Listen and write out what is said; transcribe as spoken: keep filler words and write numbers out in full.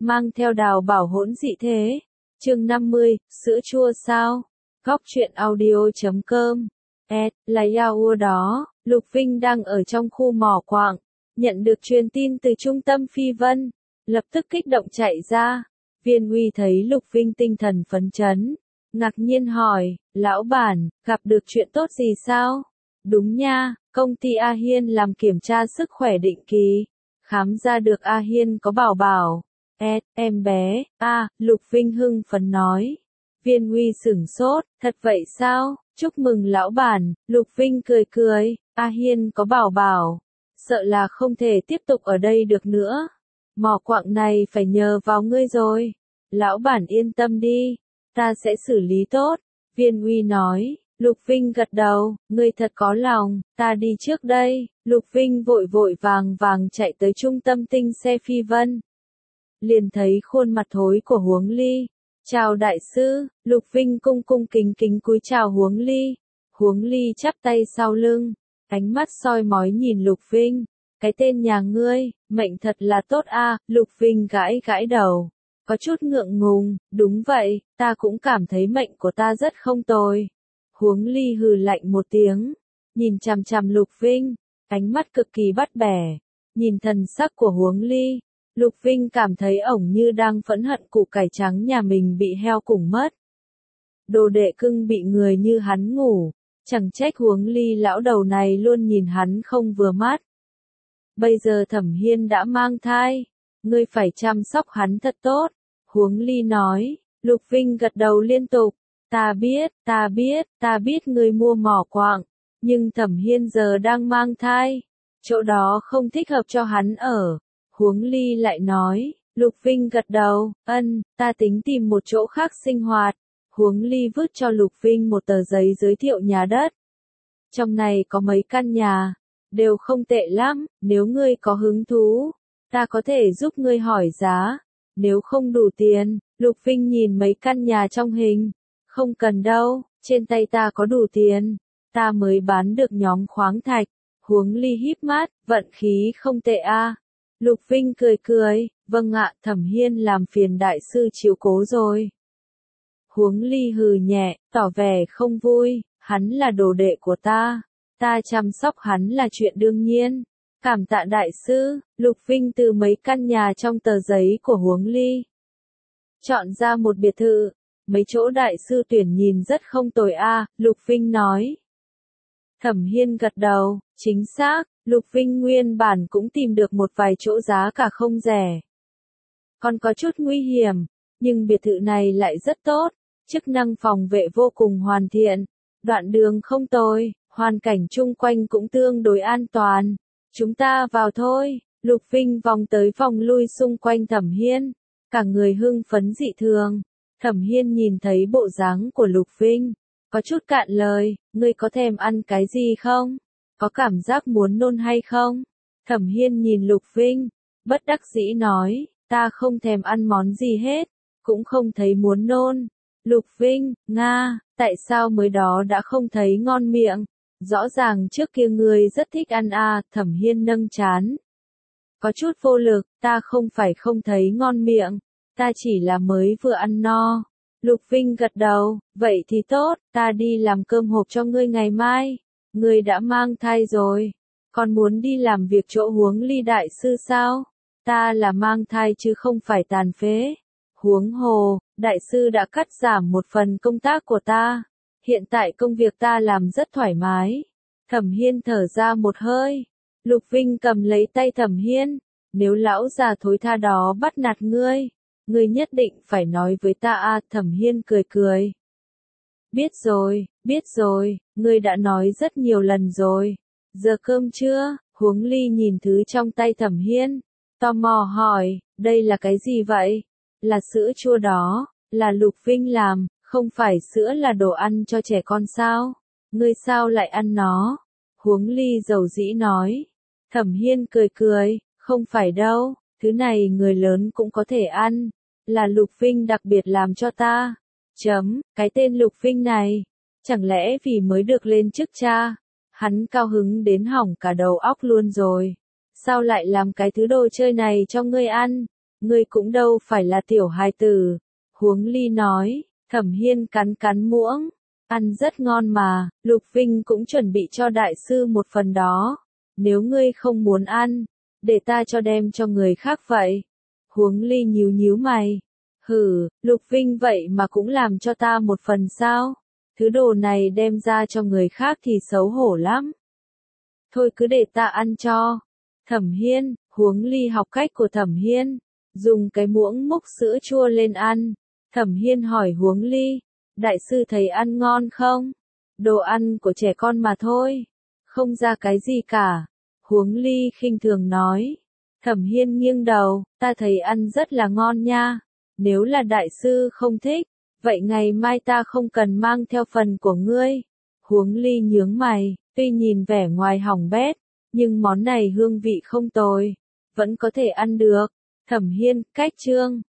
mang theo đào bảo hỗn dị thế. Chương năm mươi, sữa chua sao? Góc truyện audio.com. Ed, là Yao đó, Lục Vinh đang ở trong khu mỏ quạng, nhận được truyền tin từ trung tâm phi vân, lập tức kích động chạy ra. Viên Uy thấy Lục Vinh tinh thần phấn chấn, ngạc nhiên hỏi, lão bản, gặp được chuyện tốt gì sao? Đúng nha, công ty A Hiên làm kiểm tra sức khỏe định kỳ, khám ra được A Hiên có bảo bảo. Ed, em bé, a, Lục Vinh hưng phấn nói. Viên Uy sửng sốt, thật vậy sao? Chúc mừng lão bản, Lục Vinh cười cười, A Hiên có bảo bảo, sợ là không thể tiếp tục ở đây được nữa. Mỏ quạng này phải nhờ vào ngươi rồi. Lão bản yên tâm đi, ta sẽ xử lý tốt. Viên Uy nói. Lục Vinh gật đầu, ngươi thật có lòng, ta đi trước đây. Lục Vinh vội vội vàng vàng chạy tới trung tâm tinh xe phi vân. Liền thấy khuôn mặt thối của Huống Ly. Chào đại sư, Lục Vinh cung cung kính kính cúi chào Huống Ly. Huống Ly chắp tay sau lưng, ánh mắt soi mói nhìn Lục Vinh. Cái tên nhà ngươi, mệnh thật là tốt a. Lục Vinh gãi gãi đầu, có chút ngượng ngùng, đúng vậy, ta cũng cảm thấy mệnh của ta rất không tồi. Huống Ly hừ lạnh một tiếng, nhìn chằm chằm Lục Vinh, ánh mắt cực kỳ bắt bẻ. Nhìn thần sắc của Huống Ly, Lục Vinh cảm thấy ổng như đang phẫn hận củ cải trắng nhà mình bị heo cùng mất. Đồ đệ cưng bị người như hắn ngủ, chẳng trách Huống Ly lão đầu này luôn nhìn hắn không vừa mắt. Bây giờ Thẩm Hiên đã mang thai, ngươi phải chăm sóc hắn thật tốt. Huống Ly nói. Lục Vinh gật đầu liên tục. Ta biết, ta biết, ta biết ngươi mua mỏ quạng, nhưng Thẩm Hiên giờ đang mang thai, chỗ đó không thích hợp cho hắn ở. Huống Ly lại nói. Lục Vinh gật đầu, ân, ta tính tìm một chỗ khác sinh hoạt. Huống Ly vứt cho Lục Vinh một tờ giấy giới thiệu nhà đất. Trong này có mấy căn nhà, đều không tệ lắm, nếu ngươi có hứng thú, ta có thể giúp ngươi hỏi giá. Nếu không đủ tiền, Lục Vinh nhìn mấy căn nhà trong hình. Không cần đâu, trên tay ta có đủ tiền, ta mới bán được nhóm khoáng thạch. Huống Ly híp mắt, vận khí không tệ a. Lục Vinh cười cười, vâng ạ, Thẩm Hiên làm phiền đại sư chiếu cố rồi. Huống Ly hừ nhẹ, tỏ vẻ không vui, hắn là đồ đệ của ta, ta chăm sóc hắn là chuyện đương nhiên. Cảm tạ đại sư. Lục Vinh từ mấy căn nhà trong tờ giấy của Huống Ly chọn ra một biệt thự. Mấy chỗ đại sư tuyển nhìn rất không tồi a. Lục Vinh nói. Thẩm Hiên gật đầu, chính xác. Lục Vinh nguyên bản cũng tìm được một vài chỗ giá cả không rẻ, còn có chút nguy hiểm, nhưng biệt thự này lại rất tốt, chức năng phòng vệ vô cùng hoàn thiện, đoạn đường không tồi, hoàn cảnh chung quanh cũng tương đối an toàn. Chúng ta vào thôi. Lục Vinh vòng tới vòng lui xung quanh Thẩm Hiên, cả người hưng phấn dị thường. Thẩm Hiên nhìn thấy bộ dáng của Lục Vinh, có chút cạn lời, ngươi có thèm ăn cái gì không? Có cảm giác muốn nôn hay không? Thẩm Hiên nhìn Lục Vinh, bất đắc dĩ nói, ta không thèm ăn món gì hết, cũng không thấy muốn nôn. Lục Vinh, Nga, tại sao mới đó đã không thấy ngon miệng? Rõ ràng trước kia ngươi rất thích ăn a. Thẩm Hiên nâng trán, có chút vô lực, ta không phải không thấy ngon miệng, ta chỉ là mới vừa ăn no. Lục Vinh gật đầu, vậy thì tốt, ta đi làm cơm hộp cho ngươi ngày mai. Ngươi đã mang thai rồi, còn muốn đi làm việc chỗ Huống Ly đại sư sao? Ta là mang thai chứ không phải tàn phế. Huống hồ, đại sư đã cắt giảm một phần công tác của ta. Hiện tại công việc ta làm rất thoải mái. Thẩm Hiên thở ra một hơi. Lục Vinh cầm lấy tay Thẩm Hiên. Nếu lão già thối tha đó bắt nạt ngươi, ngươi nhất định phải nói với ta a. Thẩm Hiên cười cười. Biết rồi, biết rồi, ngươi đã nói rất nhiều lần rồi. Giờ cơm chưa? Huống Ly nhìn thứ trong tay Thẩm Hiên, tò mò hỏi, đây là cái gì vậy? Là sữa chua đó, là Lục Vinh làm, không phải sữa là đồ ăn cho trẻ con sao? Ngươi sao lại ăn nó? Huống Ly dầu dĩ nói. Thẩm Hiên cười cười, không phải đâu, thứ này người lớn cũng có thể ăn, là Lục Vinh đặc biệt làm cho ta. Chấm, cái tên Lục Vinh này, chẳng lẽ vì mới được lên chức cha, hắn cao hứng đến hỏng cả đầu óc luôn rồi. Sao lại làm cái thứ đồ chơi này cho ngươi ăn? Ngươi cũng đâu phải là tiểu hài tử. Huống Ly nói, Thẩm Hiên cắn cắn muỗng, ăn rất ngon mà, Lục Vinh cũng chuẩn bị cho đại sư một phần đó. Nếu ngươi không muốn ăn, để ta cho đem cho người khác vậy. Huống Ly nhíu nhíu mày. Hử, Lục Vinh vậy mà cũng làm cho ta một phần sao? Thứ đồ này đem ra cho người khác thì xấu hổ lắm. Thôi cứ để ta ăn cho. Thẩm Hiên, Huống Ly học cách của Thẩm Hiên, dùng cái muỗng múc sữa chua lên ăn. Thẩm Hiên hỏi Huống Ly, đại sư thấy ăn ngon không? Đồ ăn của trẻ con mà thôi, không ra cái gì cả. Huống Ly khinh thường nói. Thẩm Hiên nghiêng đầu, ta thấy ăn rất là ngon nha. Nếu là đại sư không thích, vậy ngày mai ta không cần mang theo phần của ngươi. Huống Ly nhướng mày, tuy nhìn vẻ ngoài hỏng bét, nhưng món này hương vị không tồi, vẫn có thể ăn được. Thẩm Hiên, cách chương